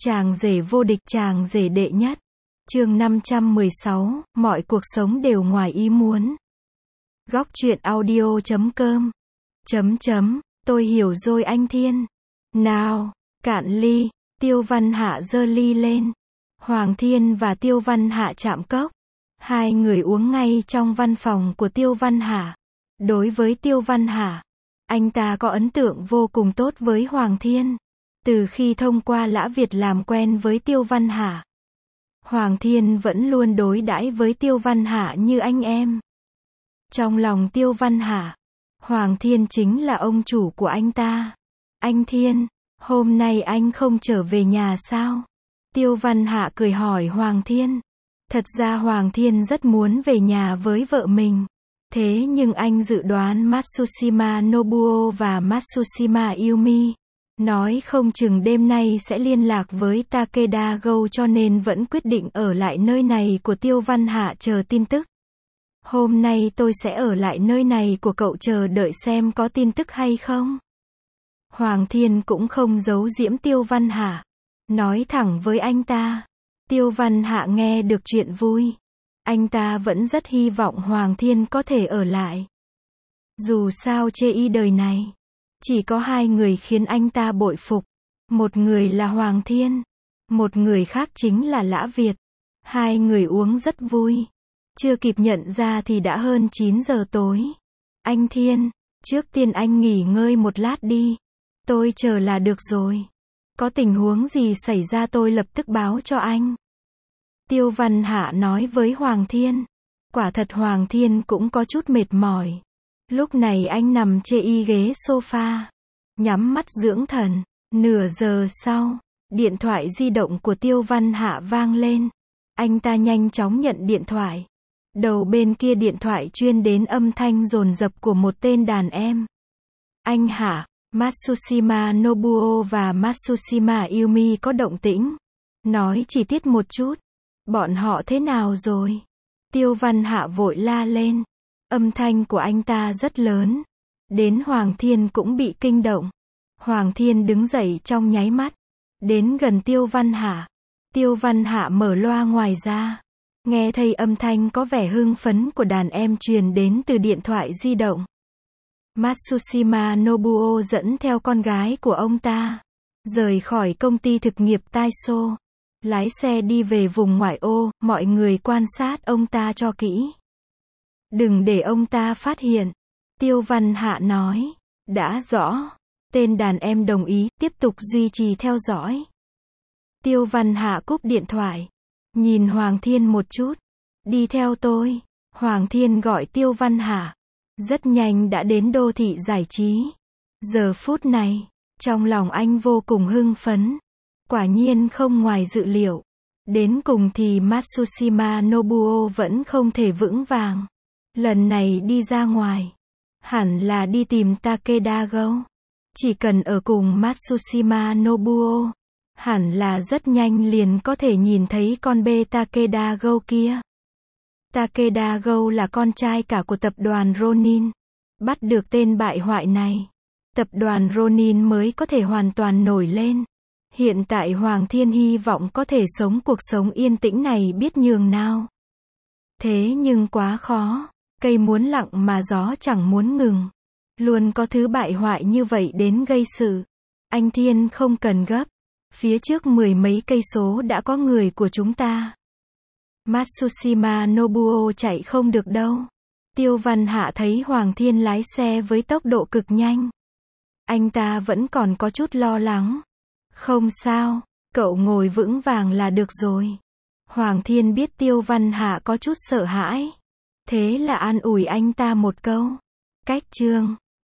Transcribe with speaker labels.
Speaker 1: Chàng rể vô địch, chàng rể đệ nhất. Chương 516, mọi cuộc sống đều ngoài ý muốn. Góc truyện audio.com. Tôi hiểu rồi anh Thiên. Nào, cạn ly. Tiêu Văn Hạ giơ ly lên. Hoàng Thiên và Tiêu Văn Hạ chạm cốc. Hai người uống ngay trong văn phòng của Tiêu Văn Hạ. Đối với Tiêu Văn Hạ, anh ta có ấn tượng vô cùng tốt với Hoàng Thiên. Từ khi thông qua Lã Việt làm quen với Tiêu Văn Hạ, Hoàng Thiên vẫn luôn đối đãi với Tiêu Văn Hạ như anh em. Trong lòng Tiêu Văn Hạ, Hoàng Thiên chính là ông chủ của anh ta. Anh Thiên, hôm nay anh không trở về nhà sao? Tiêu Văn Hạ cười hỏi Hoàng Thiên. Thật ra Hoàng Thiên rất muốn về nhà với vợ mình. Thế nhưng anh dự đoán Matsushima Nobuo và Matsushima Yumi nói không chừng đêm nay sẽ liên lạc với Takeda Go, cho nên vẫn quyết định ở lại nơi này của Tiêu Văn Hạ chờ tin tức. Hôm nay tôi sẽ ở lại nơi này của cậu chờ đợi xem có tin tức hay không. Hoàng Thiên cũng không giấu giễm Tiêu Văn Hạ, nói thẳng với anh ta. Tiêu Văn Hạ nghe được chuyện vui. Anh ta vẫn rất hy vọng Hoàng Thiên có thể ở lại. Dù sao chê y đời này, chỉ có hai người khiến anh ta bội phục. Một người là Hoàng Thiên, một người khác chính là Lã Việt. Hai người uống rất vui. Chưa kịp nhận ra thì đã hơn 9 giờ tối. Anh Thiên, trước tiên anh nghỉ ngơi một lát đi. Tôi chờ là được rồi. Có tình huống gì xảy ra tôi lập tức báo cho anh. Tiêu Văn Hạ nói với Hoàng Thiên. Quả thật Hoàng Thiên cũng có chút mệt mỏi. Lúc này anh nằm chê y ghế sofa, nhắm mắt dưỡng thần. Nửa giờ sau, điện thoại di động của Tiêu Văn Hạ vang lên. Anh ta nhanh chóng nhận điện thoại. Đầu bên kia điện thoại truyền đến âm thanh dồn dập của một tên đàn em. Anh Hạ, Matsushima Nobuo và Matsushima Yumi có động tĩnh. Nói chi tiết một chút. Bọn họ thế nào rồi? Tiêu Văn Hạ vội la lên. Âm thanh của anh ta rất lớn. Đến Hoàng Thiên cũng bị kinh động. Hoàng Thiên đứng dậy trong nháy mắt. Đến gần Tiêu Văn Hạ. Tiêu Văn Hạ mở loa ngoài ra. Nghe thấy âm thanh có vẻ hưng phấn của đàn em truyền đến từ điện thoại di động. Matsushima Nobuo dẫn theo con gái của ông ta, rời khỏi công ty thực nghiệp Taiso. Lái xe đi về vùng ngoại ô, mọi người quan sát ông ta cho kỹ. Đừng để ông ta phát hiện. Tiêu Văn Hạ nói. Đã rõ. Tên đàn em đồng ý, tiếp tục duy trì theo dõi. Tiêu Văn Hạ cúp điện thoại. Nhìn Hoàng Thiên một chút. Đi theo tôi. Hoàng Thiên gọi Tiêu Văn Hạ. Rất nhanh đã đến đô thị giải trí. Giờ phút này, trong lòng anh vô cùng hưng phấn. Quả nhiên không ngoài dự liệu. Đến cùng thì Matsushima Nobuo vẫn không thể vững vàng. Lần này đi ra ngoài, hẳn là đi tìm Takeda Go. Chỉ cần ở cùng Matsushima Nobuo, hẳn là rất nhanh liền có thể nhìn thấy con bê Takeda Go kia. Takeda Go là con trai cả của tập đoàn Ronin. Bắt được tên bại hoại này, tập đoàn Ronin mới có thể hoàn toàn nổi lên. Hiện tại Hoàng Thiên hy vọng có thể sống cuộc sống yên tĩnh này biết nhường nào. Thế nhưng quá khó. Cây muốn lặng mà gió chẳng muốn ngừng. Luôn có thứ bại hoại như vậy đến gây sự. Anh Thiên không cần gấp. Phía trước 10 mấy cây số đã có người của chúng ta. Matsushima Nobuo chạy không được đâu. Tiêu Văn Hạ thấy Hoàng Thiên lái xe với tốc độ cực nhanh. Anh ta vẫn còn có chút lo lắng. Không sao, cậu ngồi vững vàng là được rồi. Hoàng Thiên biết Tiêu Văn Hạ có chút sợ hãi. Thế là an ủi anh ta một câu. Cách chương